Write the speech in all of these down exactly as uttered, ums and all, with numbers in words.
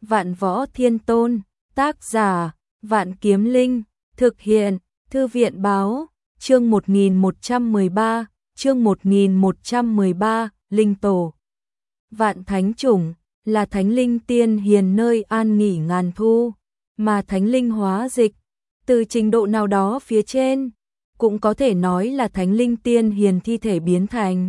Vạn Võ Thiên Tôn, tác giả, Vạn Kiếm Linh, thực hiện, Thư viện báo, chương một nghìn một trăm mười ba, chương một nghìn một trăm mười ba, Linh Tổ. Vạn Thánh Chủng, là thánh linh tiên hiền nơi an nghỉ ngàn thu, mà thánh linh hóa dịch, từ trình độ nào đó phía trên, cũng có thể nói là thánh linh tiên hiền thi thể biến thành.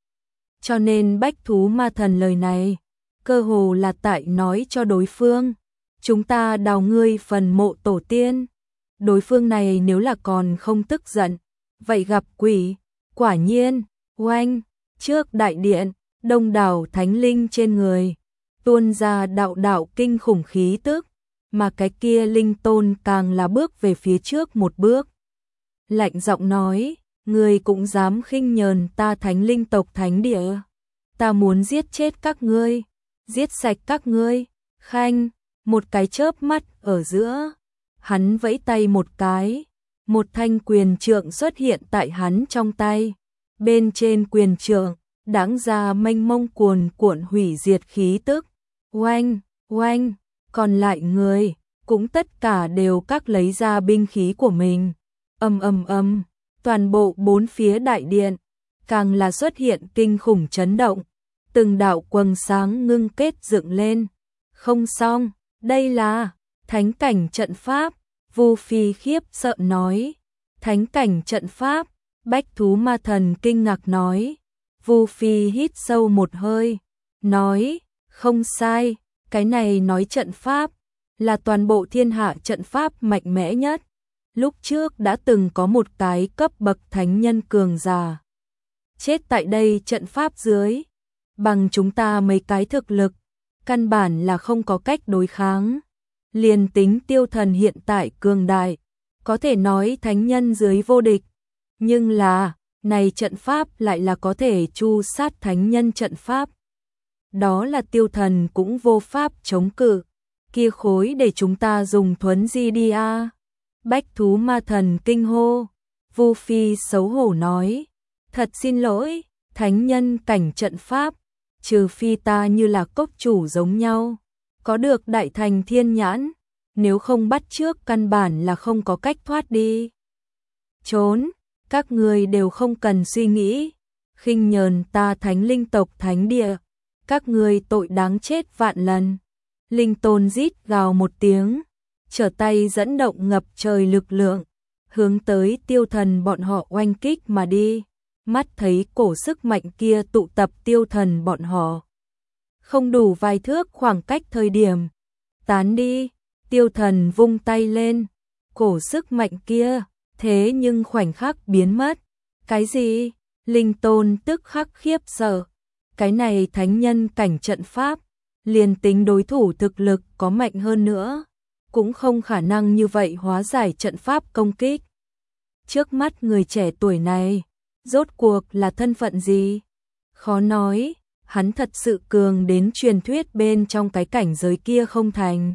Cho nên Bách Thú Ma Thần lời này, cơ hồ là tại nói cho đối phương, chúng ta đào ngươi phần mộ tổ tiên. Đối phương này nếu là còn không tức giận, vậy gặp quỷ. Quả nhiên, oanh, trước đại điện, đông đảo thánh linh trên người, tuôn ra đạo đạo kinh khủng khí tức, mà cái kia linh tôn càng là bước về phía trước một bước. Lạnh giọng nói, ngươi cũng dám khinh nhờn ta thánh linh tộc thánh địa. Ta muốn giết chết các ngươi, giết sạch các ngươi. Khanh, một cái chớp mắt ở giữa, hắn vẫy tay một cái, một thanh quyền trượng xuất hiện tại hắn trong tay. Bên trên quyền trượng, đãng ra mênh mông cuồn cuộn hủy diệt khí tức. Oanh, oanh, còn lại người, cũng tất cả đều các lấy ra binh khí của mình. Ầm ầm ầm, toàn bộ bốn phía đại điện, càng là xuất hiện kinh khủng chấn động. Từng đạo quầng sáng ngưng kết dựng lên. Không xong, đây là thánh cảnh trận pháp. Vu Phi khiếp sợ nói. Thánh cảnh trận pháp. Bách Thú Ma Thần kinh ngạc nói. Vu Phi hít sâu một hơi, nói, không sai, cái này nói trận pháp, là toàn bộ thiên hạ trận pháp mạnh mẽ nhất. Lúc trước đã từng có một cái cấp bậc thánh nhân cường giả chết tại đây trận pháp dưới, bằng chúng ta mấy cái thực lực, căn bản là không có cách đối kháng. Liền tính Tiêu Thần hiện tại cường đại, có thể nói thánh nhân dưới vô địch, nhưng là, này trận pháp lại là có thể chu sát thánh nhân trận pháp. Đó là Tiêu Thần cũng vô pháp chống cự, kia khối để chúng ta dùng thuấn di đi a. Bách Thú Ma Thần kinh hô. Vu Phi xấu hổ nói, thật xin lỗi, thánh nhân cảnh trận pháp, trừ phi ta như là cốc chủ giống nhau, có được đại thành thiên nhãn, nếu không bắt trước căn bản là không có cách thoát đi. Trốn, các người đều không cần suy nghĩ, khinh nhờn ta thánh linh tộc thánh địa, các người tội đáng chết vạn lần. Linh tôn rít gào một tiếng, trở tay dẫn động ngập trời lực lượng, hướng tới Tiêu Thần bọn họ oanh kích mà đi. Mắt thấy cổ sức mạnh kia tụ tập Tiêu Thần bọn họ, không đủ vài thước khoảng cách thời điểm, tán đi. Tiêu Thần vung tay lên, cổ sức mạnh kia, thế nhưng khoảnh khắc biến mất. Cái gì? Linh tôn tức khắc khiếp sợ. Cái này thánh nhân cảnh trận pháp, liền tính đối thủ thực lực có mạnh hơn nữa, cũng không khả năng như vậy hóa giải trận pháp công kích. Trước mắt người trẻ tuổi này, rốt cuộc là thân phận gì? Khó nói, hắn thật sự cường đến truyền thuyết bên trong cái cảnh giới kia không thành.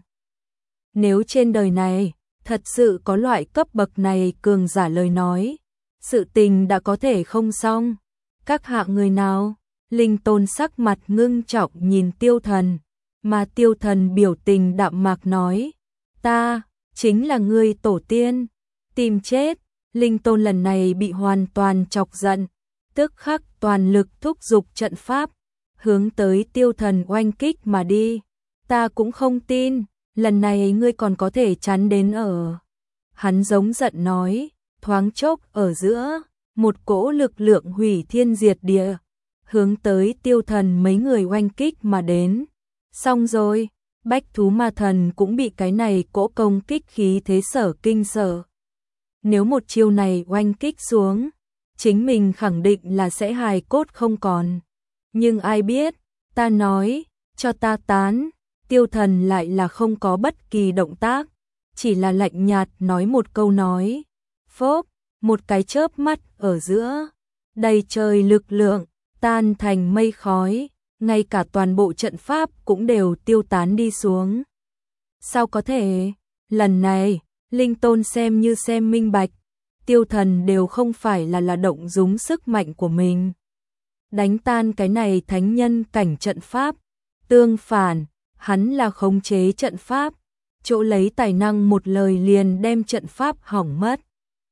Nếu trên đời này, thật sự có loại cấp bậc này cường giả lời nói, sự tình đã có thể không xong. Các hạng người nào? Linh tôn sắc mặt ngưng trọng nhìn Tiêu Thần, mà Tiêu Thần biểu tình đạm mạc nói, ta, chính là ngươi tổ tiên, tìm chết. Linh tôn lần này bị hoàn toàn chọc giận, tức khắc toàn lực thúc giục trận pháp, hướng tới Tiêu Thần oanh kích mà đi. Ta cũng không tin, lần này ngươi còn có thể chắn đến ở. Hắn giống giận nói, thoáng chốc ở giữa, một cỗ lực lượng hủy thiên diệt địa, hướng tới Tiêu Thần mấy người oanh kích mà đến. Xong rồi, Bách Thú Ma Thần cũng bị cái này cỗ công kích khí thế sở kinh sợ. Nếu một chiêu này oanh kích xuống, chính mình khẳng định là sẽ hài cốt không còn. Nhưng ai biết, ta nói, cho ta tán. Tiêu Thần lại là không có bất kỳ động tác, chỉ là lạnh nhạt nói một câu nói. Phốp, một cái chớp mắt ở giữa, đầy trời lực lượng, tan thành mây khói, ngay cả toàn bộ trận pháp cũng đều tiêu tán đi xuống. Sao có thể? Lần này, Linh tôn xem như xem minh bạch, Tiêu Thần đều không phải là là động dúng sức mạnh của mình đánh tan cái này thánh nhân cảnh trận pháp. Tương phản, hắn là khống chế trận pháp, chỗ lấy tài năng một lời liền đem trận pháp hỏng mất.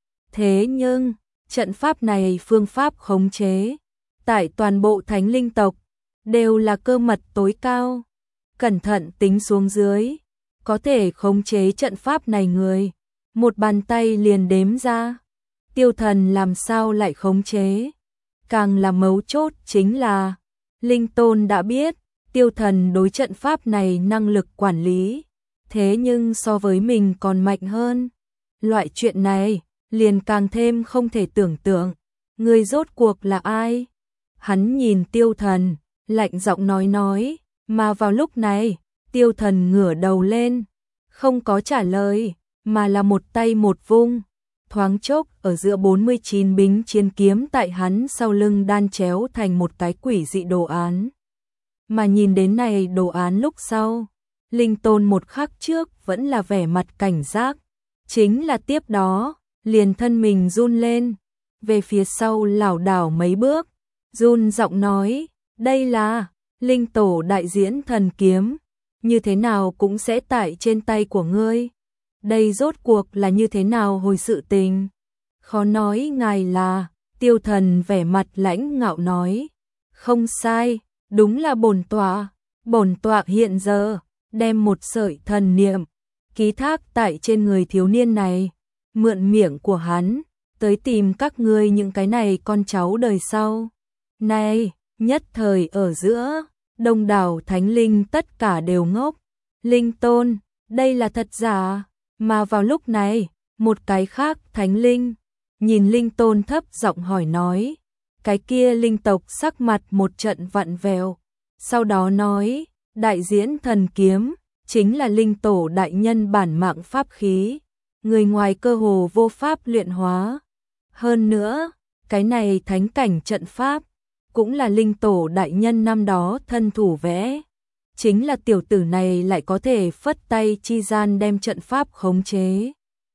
Thế nhưng, trận pháp này phương pháp khống chế, tại toàn bộ thánh linh tộc, đều là cơ mật tối cao. Cẩn thận tính xuống dưới, có thể khống chế trận pháp này người, một bàn tay liền đếm ra. Tiêu Thần làm sao lại khống chế? Càng là mấu chốt chính là, Linh Tôn đã biết, Tiêu Thần đối trận pháp này năng lực quản lý, thế nhưng so với mình còn mạnh hơn. Loại chuyện này, liền càng thêm không thể tưởng tượng, người rốt cuộc là ai? Hắn nhìn Tiêu Thần, lạnh giọng nói nói, mà vào lúc này, Tiêu Thần ngửa đầu lên, không có trả lời, mà là một tay một vung, thoáng chốc ở giữa bốn mươi chín bính chiến kiếm tại hắn sau lưng đan chéo thành một cái quỷ dị đồ án. Mà nhìn đến này đồ án lúc sau, Linh Tôn một khắc trước vẫn là vẻ mặt cảnh giác, chính là tiếp đó, liền thân mình run lên, về phía sau lảo đảo mấy bước, run giọng nói, đây là Linh Tổ đại diễn thần kiếm, như thế nào cũng sẽ tại trên tay của ngươi. Đây rốt cuộc là như thế nào hồi sự tình? Khó nói ngài là, Tiêu Thần vẻ mặt lãnh ngạo nói, không sai, đúng là bổn tọa, bổn tọa hiện giờ, đem một sợi thần niệm, ký thác tại trên người thiếu niên này, mượn miệng của hắn, tới tìm các ngươi những cái này con cháu đời sau. Này, nhất thời ở giữa, đông đảo thánh linh tất cả đều ngốc. Linh Tôn, đây là thật giả? Mà vào lúc này, một cái khác thánh linh, nhìn Linh Tôn thấp giọng hỏi nói, cái kia linh tộc sắc mặt một trận vặn vẹo, sau đó nói, đại diễn thần kiếm, chính là linh tổ đại nhân bản mạng pháp khí, người ngoài cơ hồ vô pháp luyện hóa. Hơn nữa, cái này thánh cảnh trận pháp, cũng là linh tổ đại nhân năm đó thân thủ vẽ. Chính là tiểu tử này lại có thể phất tay chi gian đem trận pháp khống chế.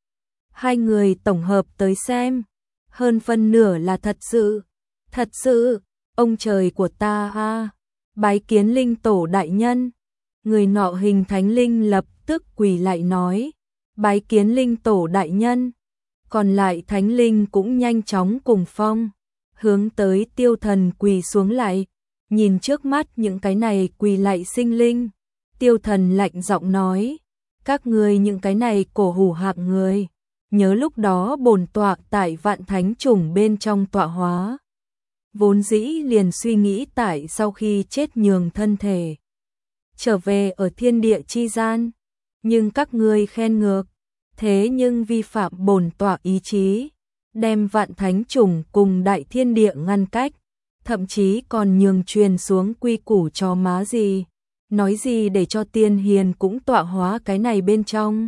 Hai người tổng hợp tới xem, hơn phân nửa là thật sự, thật sự, ông trời của ta a, bái kiến linh tổ đại nhân. Người nọ hình thánh linh lập tức quỳ lại nói, bái kiến linh tổ đại nhân. Còn lại thánh linh cũng nhanh chóng cùng phong, hướng tới Tiêu Thần quỳ xuống lại. Nhìn trước mắt những cái này quỳ lạy sinh linh, Tiêu Thần lạnh giọng nói, các ngươi những cái này cổ hủ hạng người, nhớ lúc đó bổn tọa tại vạn thánh chủng bên trong tọa hóa. Vốn dĩ liền suy nghĩ tại sau khi chết nhường thân thể, trở về ở thiên địa chi gian, nhưng các ngươi khen ngược, thế nhưng vi phạm bổn tọa ý chí, đem vạn thánh chủng cùng đại thiên địa ngăn cách. Thậm chí còn nhường truyền xuống quy củ cho má gì, nói gì để cho tiên hiền cũng tọa hóa cái này bên trong.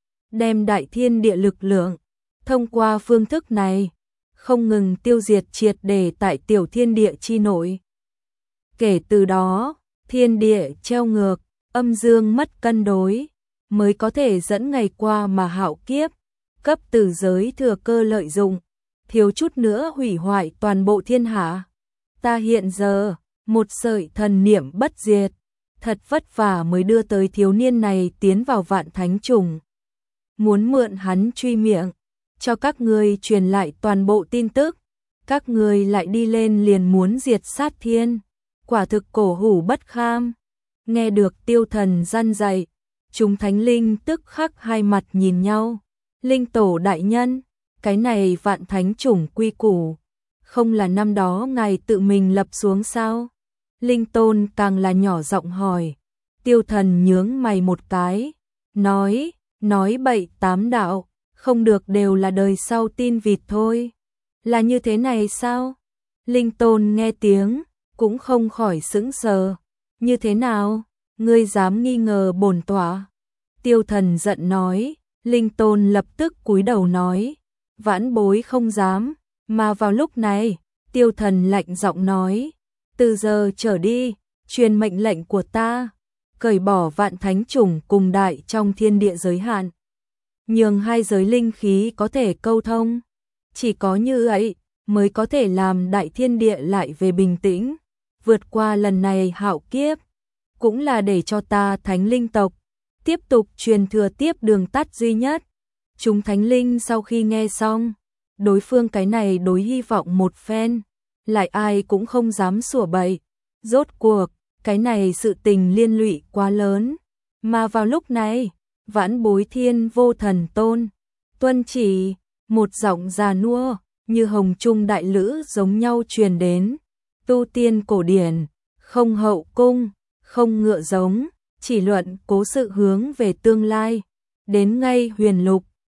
Đem đại thiên địa lực lượng, thông qua phương thức này, không ngừng tiêu diệt triệt để tại tiểu thiên địa chi nội. Kể từ đó, thiên địa treo ngược, âm dương mất cân đối, mới có thể dẫn ngày qua mà hạo kiếp, cấp tử giới thừa cơ lợi dụng, thiếu chút nữa hủy hoại toàn bộ thiên hạ. Ta hiện giờ, một sợi thần niệm bất diệt, thật vất vả mới đưa tới thiếu niên này tiến vào vạn thánh chủng. Muốn mượn hắn truy miệng, cho các ngươi truyền lại toàn bộ tin tức, các ngươi lại đi lên liền muốn diệt sát thiên, quả thực cổ hủ bất kham. Nghe được Tiêu Thần răn dạy, chúng thánh linh tức khắc hai mặt nhìn nhau. Linh tổ đại nhân, cái này vạn thánh chủng quy củ, không là năm đó ngài tự mình lập xuống sao? Linh Tôn càng là nhỏ giọng hỏi. Tiêu Thần nhướng mày một cái, nói, nói bậy tám đạo, không được đều là đời sau tin vịt thôi. Là như thế này sao? Linh Tôn nghe tiếng, cũng không khỏi sững sờ. Như thế nào? Ngươi dám nghi ngờ bổn tọa? Tiêu Thần giận nói. Linh Tôn lập tức cúi đầu nói, vãn bối không dám. Mà vào lúc này, Tiêu Thần lạnh giọng nói, từ giờ trở đi, truyền mệnh lệnh của ta, cởi bỏ vạn thánh chủng cùng đại trong thiên địa giới hạn, nhường hai giới linh khí có thể câu thông, chỉ có như vậy mới có thể làm đại thiên địa lại về bình tĩnh, vượt qua lần này hạo kiếp. cũng là để cho ta thánh linh tộc tiếp tục truyền thừa tiếp đường tắt duy nhất. Chúng thánh linh sau khi nghe xong, đối phương cái này đối hy vọng một phen, lại ai cũng không dám sủa bậy. Rốt cuộc, cái này sự tình liên lụy quá lớn. Mà vào lúc này, Vãn Bối Thiên Vô Thần Tôn tuân chỉ, một giọng già nua như hồng trung đại lữ giống nhau truyền đến. Tu tiên cổ điển, không hậu cung, không ngựa giống, chỉ luận cố sự hướng về tương lai. Đến ngay huyền lục,